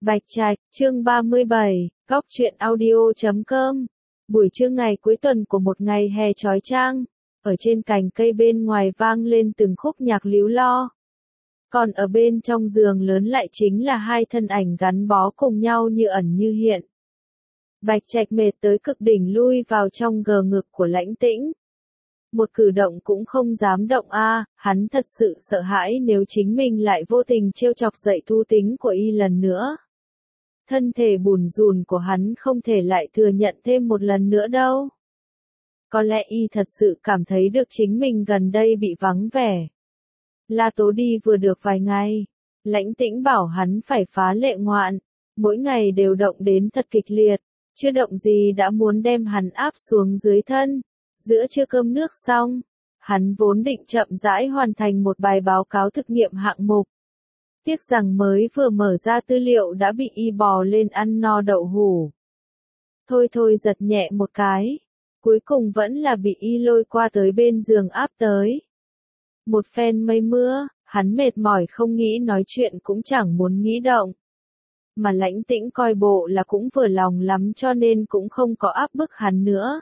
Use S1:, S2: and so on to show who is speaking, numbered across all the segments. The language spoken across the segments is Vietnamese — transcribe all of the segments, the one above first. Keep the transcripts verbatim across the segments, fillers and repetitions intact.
S1: Bạch Trạch, chương ba mươi bảy, góc truyện audio chấm com. Buổi trưa ngày cuối tuần của một ngày hè chói chang, ở trên cành cây bên ngoài vang lên từng khúc nhạc líu lo. Còn ở bên trong giường lớn lại chính là hai thân ảnh gắn bó cùng nhau như ẩn như hiện. Bạch Trạch mệt tới cực đỉnh lui vào trong gờ ngực của Lãnh Tĩnh. Một cử động cũng không dám động a, hắn thật sự sợ hãi nếu chính mình lại vô tình trêu chọc dậy thú tính của y lần nữa. Thân thể bùn rùn của hắn không thể lại thừa nhận thêm một lần nữa đâu. Có lẽ y thật sự cảm thấy được chính mình gần đây bị vắng vẻ. La Tố đi vừa được vài ngày, Lãnh Tĩnh bảo hắn phải phá lệ ngoạn, mỗi ngày đều động đến thật kịch liệt, chưa động gì đã muốn đem hắn áp xuống dưới thân. Giữa trưa cơm nước xong, hắn vốn định chậm rãi hoàn thành một bài báo cáo thực nghiệm hạng mục. Tiếc rằng mới vừa mở ra tư liệu đã bị y bò lên ăn no đậu hủ. Thôi thôi giật nhẹ một cái, cuối cùng vẫn là bị y lôi qua tới bên giường áp tới. Một phen mây mưa, hắn mệt mỏi không nghĩ nói chuyện cũng chẳng muốn nghĩ động. Mà Lãnh Tĩnh coi bộ là cũng vừa lòng lắm cho nên cũng không có áp bức hắn nữa.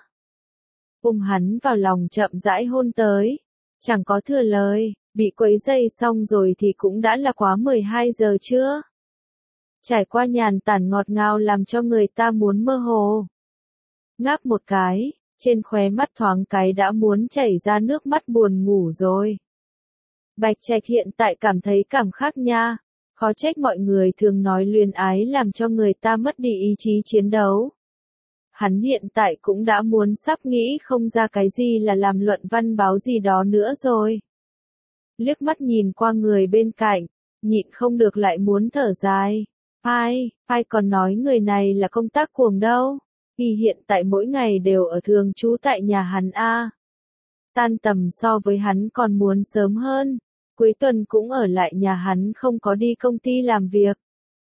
S1: Ôm hắn vào lòng chậm rãi hôn tới, chẳng có thừa lời, bị quấy dây xong rồi thì cũng đã là quá mười hai giờ chưa. Trải qua nhàn tản ngọt ngào làm cho người ta muốn mơ hồ. Ngáp một cái, trên khóe mắt thoáng cái đã muốn chảy ra nước mắt buồn ngủ rồi. Bạch Trạch hiện tại cảm thấy cảm khác nha, khó trách mọi người thường nói luyến ái làm cho người ta mất đi ý chí chiến đấu. Hắn hiện tại cũng đã muốn sắp nghĩ không ra cái gì là làm luận văn báo gì đó nữa rồi. Liếc mắt nhìn qua người bên cạnh, nhịn không được lại muốn thở dài. Ai, ai còn nói người này là công tác cuồng đâu. Vì hiện tại mỗi ngày đều ở thường trú tại nhà hắn a. Tan tầm so với hắn còn muốn sớm hơn. Cuối tuần cũng ở lại nhà hắn không có đi công ty làm việc.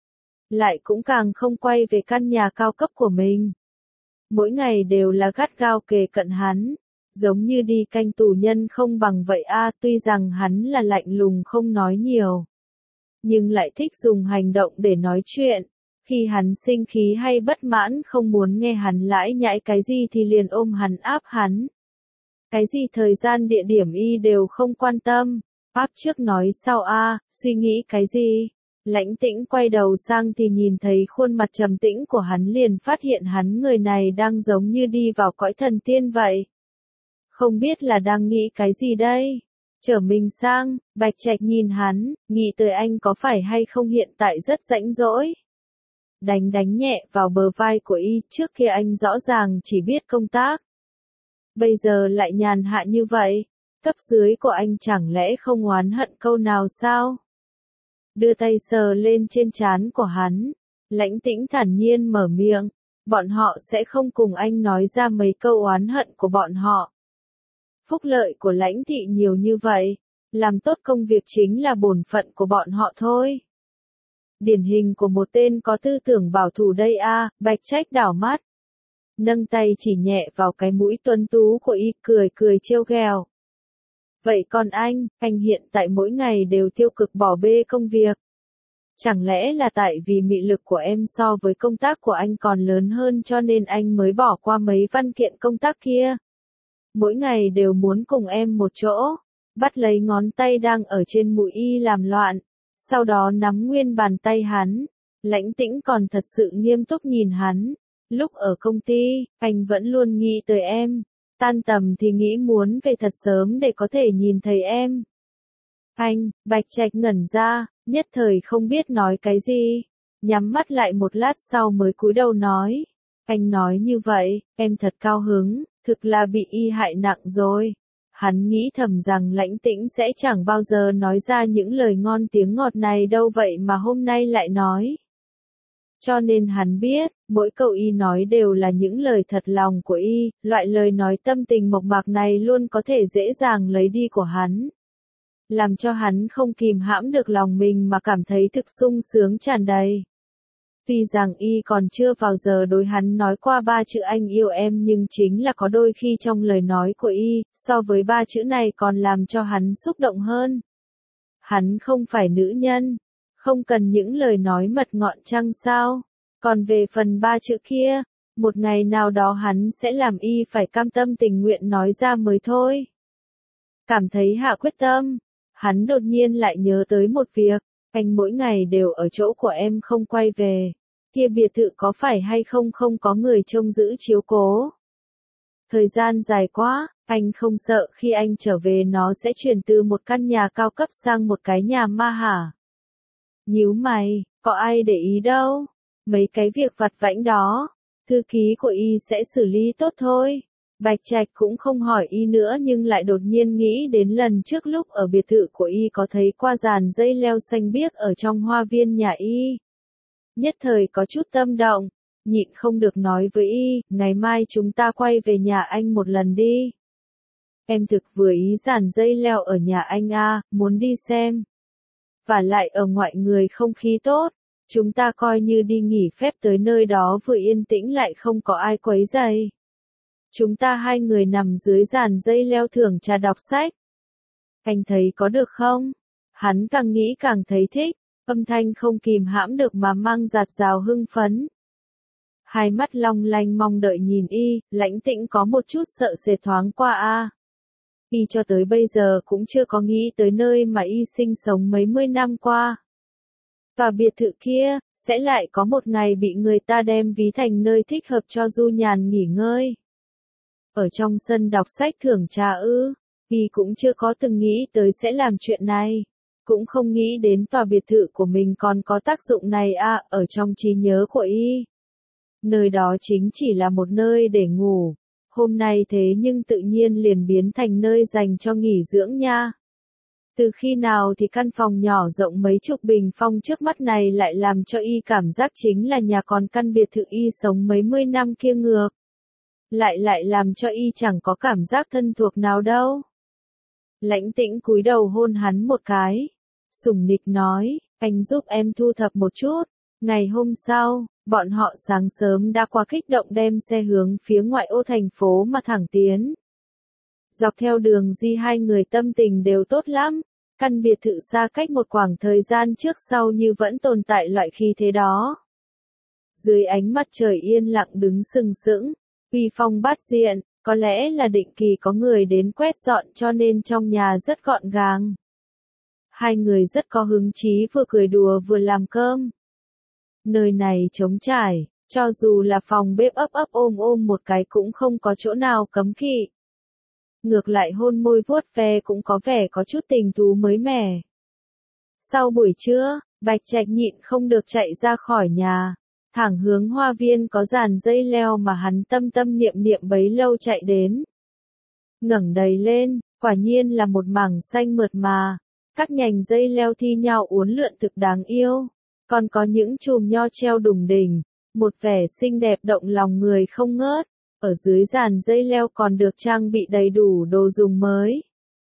S1: Lại cũng càng không quay về căn nhà cao cấp của mình. Mỗi ngày đều là gắt gao kề cận hắn, giống như đi canh tù nhân không bằng vậy a. Tuy rằng hắn là lạnh lùng không nói nhiều, nhưng lại thích dùng hành động để nói chuyện. Khi hắn sinh khí hay bất mãn không muốn nghe hắn lãi nhãi cái gì thì liền ôm hắn áp hắn. Cái gì thời gian địa điểm y đều không quan tâm, áp trước nói sau a, suy nghĩ cái gì. Lãnh Tĩnh quay đầu sang thì nhìn thấy khuôn mặt trầm tĩnh của hắn liền phát hiện hắn người này đang giống như đi vào cõi thần tiên vậy. Không biết là đang nghĩ cái gì đây? Trở mình sang, Bạch Trạch nhìn hắn, nghĩ tới anh có phải hay không hiện tại rất rãnh rỗi. Đánh đánh nhẹ vào bờ vai của y, trước kia anh rõ ràng chỉ biết công tác. Bây giờ lại nhàn hạ như vậy, cấp dưới của anh chẳng lẽ không oán hận câu nào sao? Đưa tay sờ lên trên trán của hắn, Lãnh Tĩnh thản nhiên mở miệng, bọn họ sẽ không cùng anh nói ra mấy câu oán hận của bọn họ. Phúc lợi của Lãnh thị nhiều như vậy, làm tốt công việc chính là bổn phận của bọn họ thôi. Điển hình của một tên có tư tưởng bảo thủ đây a. Bạch Trạch đảo mắt, nâng tay chỉ nhẹ vào cái mũi tuấn tú của y, cười cười trêu ghẹo. Vậy còn anh, anh hiện tại mỗi ngày đều tiêu cực bỏ bê công việc. Chẳng lẽ là tại vì mị lực của em so với công tác của anh còn lớn hơn cho nên anh mới bỏ qua mấy văn kiện công tác kia? Mỗi ngày đều muốn cùng em một chỗ, bắt lấy ngón tay đang ở trên mũi y làm loạn, sau đó nắm nguyên bàn tay hắn. Lãnh Tĩnh còn thật sự nghiêm túc nhìn hắn. Lúc ở công ty, anh vẫn luôn nghĩ tới em. Tan tầm thì nghĩ muốn về thật sớm để có thể nhìn thấy em. Anh, Bạch Trạch ngẩn ra, nhất thời không biết nói cái gì. Nhắm mắt lại một lát sau mới cúi đầu nói. Anh nói như vậy, em thật cao hứng, thực là bị y hại nặng rồi. Hắn nghĩ thầm rằng Lãnh Tĩnh sẽ chẳng bao giờ nói ra những lời ngon tiếng ngọt này đâu vậy mà hôm nay lại nói. Cho nên hắn biết, mỗi câu y nói đều là những lời thật lòng của y, loại lời nói tâm tình mộc mạc này luôn có thể dễ dàng lấy đi của hắn. Làm cho hắn không kìm hãm được lòng mình mà cảm thấy thực sung sướng tràn đầy. Tuy rằng y còn chưa vào giờ đối hắn nói qua ba chữ anh yêu em nhưng chính là có đôi khi trong lời nói của y, so với ba chữ này còn làm cho hắn xúc động hơn. Hắn không phải nữ nhân. Không cần những lời nói mật ngọt chăng sao? Còn về phần ba chữ kia, một ngày nào đó hắn sẽ làm y phải cam tâm tình nguyện nói ra mới thôi. Cảm thấy hạ quyết tâm, hắn đột nhiên lại nhớ tới một việc, anh mỗi ngày đều ở chỗ của em không quay về, kia biệt thự có phải hay không không có người trông giữ chiếu cố. Thời gian dài quá, anh không sợ khi anh trở về nó sẽ chuyển từ một căn nhà cao cấp sang một cái nhà ma hả? Nhíu mày, có ai để ý đâu, mấy cái việc vặt vãnh đó, thư ký của y sẽ xử lý tốt thôi. Bạch Trạch cũng không hỏi y nữa nhưng lại đột nhiên nghĩ đến lần trước lúc ở biệt thự của y có thấy qua dàn dây leo xanh biếc ở trong hoa viên nhà y. Nhất thời có chút tâm động, nhịn không được nói với y, ngày mai chúng ta quay về nhà anh một lần đi. Em thực vừa ý dàn dây leo ở nhà anh a, muốn đi xem. Và lại ở ngoại người không khí tốt, chúng ta coi như đi nghỉ phép tới nơi đó vừa yên tĩnh lại không có ai quấy rầy. Chúng ta hai người nằm dưới dàn dây leo thưởng trà đọc sách. Anh thấy có được không? Hắn càng nghĩ càng thấy thích, âm thanh không kìm hãm được mà mang dạt dào hưng phấn. Hai mắt long lanh mong đợi nhìn y, Lãnh Tĩnh có một chút sợ sệt thoáng qua a. Y cho tới bây giờ cũng chưa có nghĩ tới nơi mà y sinh sống mấy mươi năm qua. Và biệt thự kia, sẽ lại có một ngày bị người ta đem ví thành nơi thích hợp cho du nhàn nghỉ ngơi. Ở trong sân đọc sách thưởng trà ư, y cũng chưa có từng nghĩ tới sẽ làm chuyện này. Cũng không nghĩ đến tòa biệt thự của mình còn có tác dụng này à, ở trong trí nhớ của y. Nơi đó chính chỉ là một nơi để ngủ. Hôm nay thế nhưng tự nhiên liền biến thành nơi dành cho nghỉ dưỡng nha. Từ khi nào thì căn phòng nhỏ rộng mấy chục bình phong trước mắt này lại làm cho y cảm giác chính là nhà, còn căn biệt thự y sống mấy mươi năm kia ngược. Lại lại làm cho y chẳng có cảm giác thân thuộc nào đâu. Lãnh Tĩnh cúi đầu hôn hắn một cái. Sủng nịch nói, anh giúp em thu thập một chút. Ngày hôm sau, bọn họ sáng sớm đã qua kích động đem xe hướng phía ngoại ô thành phố mà thẳng tiến. Dọc theo đường di hai người tâm tình đều tốt lắm. Căn biệt thự xa cách một khoảng thời gian trước sau như vẫn tồn tại loại khí thế đó. Dưới ánh mặt trời yên lặng đứng sừng sững, uy phong bát diện, có lẽ là định kỳ có người đến quét dọn cho nên trong nhà rất gọn gàng. Hai người rất có hứng chí vừa cười đùa vừa làm cơm. Nơi này trống trải, cho dù là phòng bếp ấp ấp ôm ôm một cái cũng không có chỗ nào cấm kỵ. Ngược lại hôn môi vuốt ve cũng có vẻ có chút tình thú mới mẻ. Sau buổi trưa, Bạch Trạch nhịn không được chạy ra khỏi nhà, thẳng hướng hoa viên có dàn dây leo mà hắn tâm tâm niệm niệm bấy lâu chạy đến. Ngẩng đầy lên, quả nhiên là một mảng xanh mượt mà, các nhành dây leo thi nhau uốn lượn thực đáng yêu, còn có những chùm nho treo đùng đỉnh, một vẻ xinh đẹp động lòng người không ngớt. Ở dưới dàn dây leo còn được trang bị đầy đủ đồ dùng mới.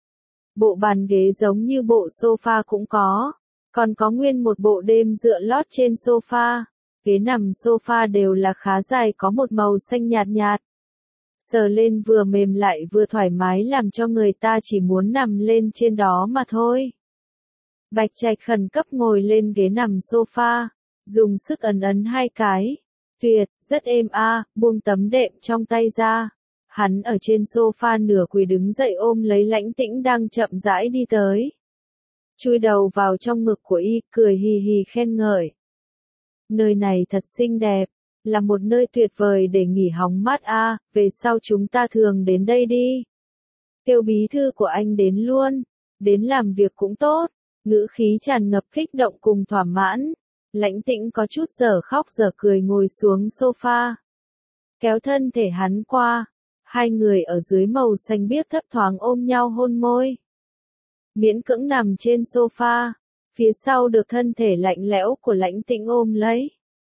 S1: Bộ bàn ghế giống như bộ sofa cũng có, còn có nguyên một bộ đệm dựa lót trên sofa. Ghế nằm sofa đều là khá dài có một màu xanh nhạt nhạt. Sờ lên vừa mềm lại vừa thoải mái làm cho người ta chỉ muốn nằm lên trên đó mà thôi. Bạch Trạch khẩn cấp ngồi lên ghế nằm sofa, dùng sức ấn ấn hai cái. Tuyệt, rất êm a, à, buông tấm đệm trong tay ra. Hắn ở trên sofa nửa quỳ đứng dậy ôm lấy Lãnh Tĩnh đang chậm rãi đi tới. Chui đầu vào trong ngực của y, cười hì hì khen ngợi. Nơi này thật xinh đẹp, là một nơi tuyệt vời để nghỉ hóng mát a, à, về sau chúng ta thường đến đây đi. Tiêu bí thư của anh đến luôn, đến làm việc cũng tốt, ngữ khí tràn ngập kích động cùng thỏa mãn. Lãnh Tĩnh có chút dở khóc dở cười ngồi xuống sofa. Kéo thân thể hắn qua. Hai người ở dưới màu xanh biếc thấp thoáng ôm nhau hôn môi. Miễn cưỡng nằm trên sofa. Phía sau được thân thể lạnh lẽo của Lãnh Tĩnh ôm lấy.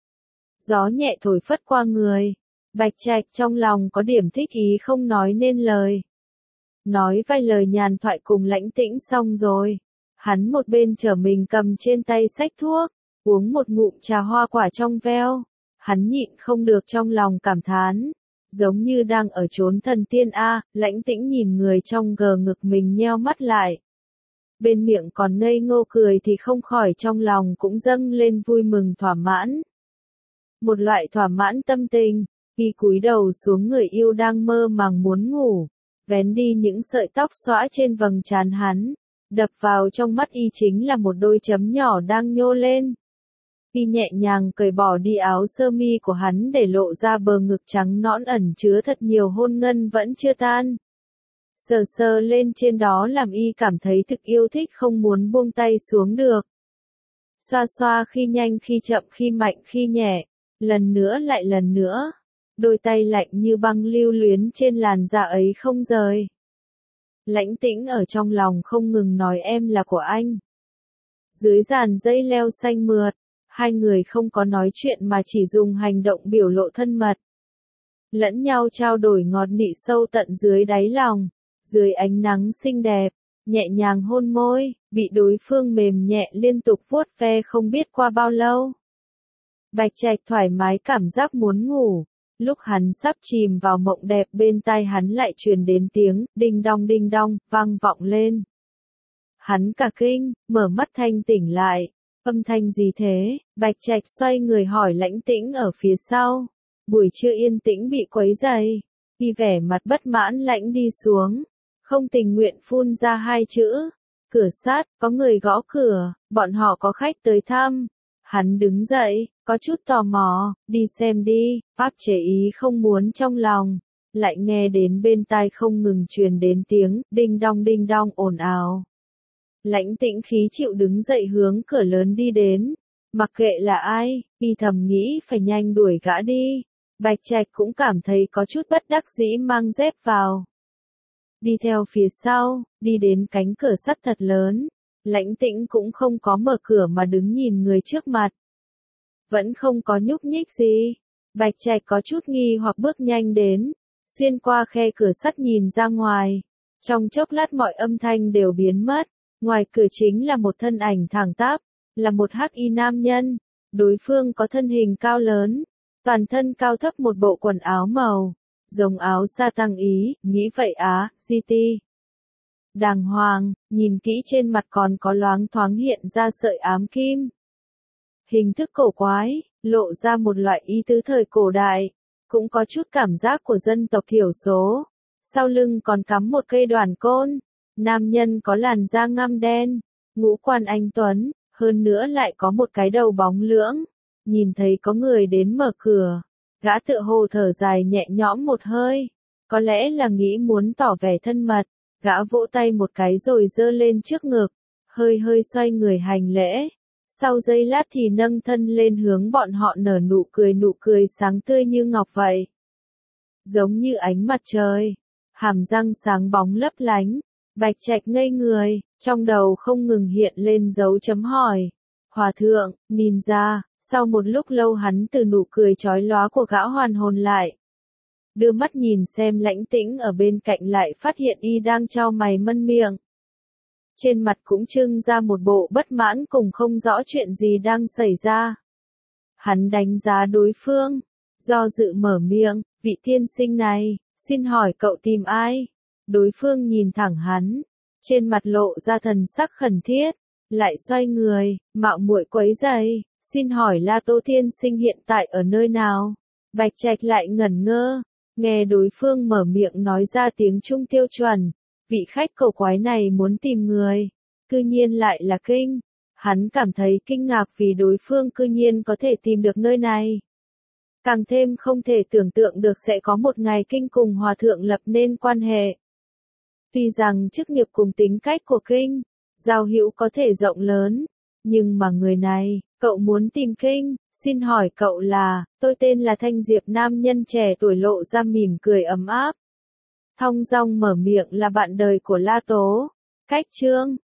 S1: Gió nhẹ thổi phất qua người. Bạch Trạch trong lòng có điểm thích ý không nói nên lời. Nói vài lời nhàn thoại cùng Lãnh Tĩnh xong rồi. Hắn một bên chở mình cầm trên tay xách thuốc. Uống một ngụm trà hoa quả trong veo, hắn nhịn không được trong lòng cảm thán, giống như đang ở chốn thần tiên a. Lãnh Tĩnh nhìn người trong gờ ngực mình nheo mắt lại. bên miệng còn ngây ngô cười thì không khỏi trong lòng cũng dâng lên vui mừng thỏa mãn. Một loại thỏa mãn tâm tình, y cúi đầu xuống người yêu đang mơ màng muốn ngủ, vén đi những sợi tóc xõa trên vầng trán hắn, đập vào trong mắt y chính là một đôi chấm nhỏ đang nhô lên. Y nhẹ nhàng cởi bỏ đi áo sơ mi của hắn để lộ ra bờ ngực trắng nõn ẩn chứa thật nhiều hôn ngân vẫn chưa tan. Sờ sờ lên trên đó làm y cảm thấy thực yêu thích không muốn buông tay xuống được. Xoa xoa khi nhanh khi chậm khi mạnh khi nhẹ, lần nữa lại lần nữa. Đôi tay lạnh như băng lưu luyến trên làn da ấy không rời. Lãnh Tĩnh ở trong lòng không ngừng nói em là của anh. Dưới dàn dây leo xanh mượt, hai người không có nói chuyện mà chỉ dùng hành động biểu lộ thân mật. Lẫn nhau trao đổi ngọt nị sâu tận dưới đáy lòng, dưới ánh nắng xinh đẹp, nhẹ nhàng hôn môi, bị đối phương mềm nhẹ liên tục vuốt ve không biết qua bao lâu. Bạch Trạch thoải mái cảm giác muốn ngủ, lúc hắn sắp chìm vào mộng đẹp bên tai hắn lại truyền đến tiếng đinh đong đinh đong vang vọng lên. Hắn cả kinh, mở mắt thanh tỉnh lại, âm thanh gì thế? Bạch Trạch xoay người hỏi Lãnh Tĩnh ở phía sau. Buổi trưa yên tĩnh bị quấy rầy, y vẻ mặt bất mãn lãnh đi xuống, không tình nguyện phun ra hai chữ. Cửa sát, có người gõ cửa, bọn họ có khách tới thăm. Hắn đứng dậy, có chút tò mò, đi xem đi, áp chế ý không muốn trong lòng, lại nghe đến bên tai không ngừng truyền đến tiếng đinh đong đinh đong ồn ào. Lãnh Tĩnh khí chịu đứng dậy hướng cửa lớn đi đến, mặc kệ là ai, y thầm nghĩ phải nhanh đuổi gã đi. Bạch Trạch cũng cảm thấy có chút bất đắc dĩ mang dép vào. Đi theo phía sau, đi đến cánh cửa sắt thật lớn. Lãnh Tĩnh cũng không có mở cửa mà đứng nhìn người trước mặt. Vẫn không có nhúc nhích gì. Bạch Trạch có chút nghi hoặc bước nhanh đến, xuyên qua khe cửa sắt nhìn ra ngoài. Trong chốc lát mọi âm thanh đều biến mất. Ngoài cửa chính là một thân ảnh thẳng tắp, là một hắc y nam nhân. Đối phương có thân hình cao lớn, toàn thân cao thấp một bộ quần áo màu, giống áo sa tăng Ý, nghĩ vậy á, giê tê. Đàng hoàng, nhìn kỹ trên mặt còn có loáng thoáng hiện ra sợi ám kim. Hình thức cổ quái, lộ ra một loại ý tứ thời cổ đại, cũng có chút cảm giác của dân tộc thiểu số. Sau lưng còn cắm một cây đoàn côn, nam nhân có làn da ngăm đen, ngũ quan anh tuấn, hơn nữa lại có một cái đầu bóng lưỡng. Nhìn thấy có người đến mở cửa, gã tựa hồ thở dài nhẹ nhõm một hơi, có lẽ là nghĩ muốn tỏ vẻ thân mật, gã vỗ tay một cái rồi giơ lên trước ngực, hơi hơi xoay người hành lễ, sau giây lát thì nâng thân lên hướng bọn họ nở nụ cười nụ cười sáng tươi như ngọc vậy. Giống như ánh mặt trời, hàm răng sáng bóng lấp lánh, Bạch Trạch ngây người, trong đầu không ngừng hiện lên dấu chấm hỏi. Hòa thượng, ninja. Sau một lúc lâu hắn từ nụ cười chói lóa của gã hoàn hồn lại. Đưa mắt nhìn xem Lãnh Tĩnh ở bên cạnh lại phát hiện y đang chau mày mân miệng. Trên mặt cũng trưng ra một bộ bất mãn cùng không rõ chuyện gì đang xảy ra. Hắn đánh giá đối phương, do dự mở miệng, vị tiên sinh này, xin hỏi cậu tìm ai? Đối phương nhìn thẳng hắn, trên mặt lộ ra thần sắc khẩn thiết, lại xoay người, mạo muội quấy rầy. Xin hỏi La Tô tiên sinh hiện tại ở nơi nào? Bạch Trạch lại ngẩn ngơ, nghe đối phương mở miệng nói ra tiếng Trung tiêu chuẩn, vị khách cổ quái này muốn tìm người, cư nhiên lại là Kinh. Hắn cảm thấy kinh ngạc vì đối phương cư nhiên có thể tìm được nơi này. Càng thêm không thể tưởng tượng được sẽ có một ngày Kinh cùng Hòa thượng lập nên quan hệ. Tuy rằng chức nghiệp cùng tính cách của Kinh, giao hữu có thể rộng lớn, nhưng mà người này, cậu muốn tìm Kinh, xin hỏi cậu là, tôi tên là Thanh Diệp nam nhân trẻ tuổi lộ ra mỉm cười ấm áp. Thong dong mở miệng là bạn đời của La Tố. Cách chương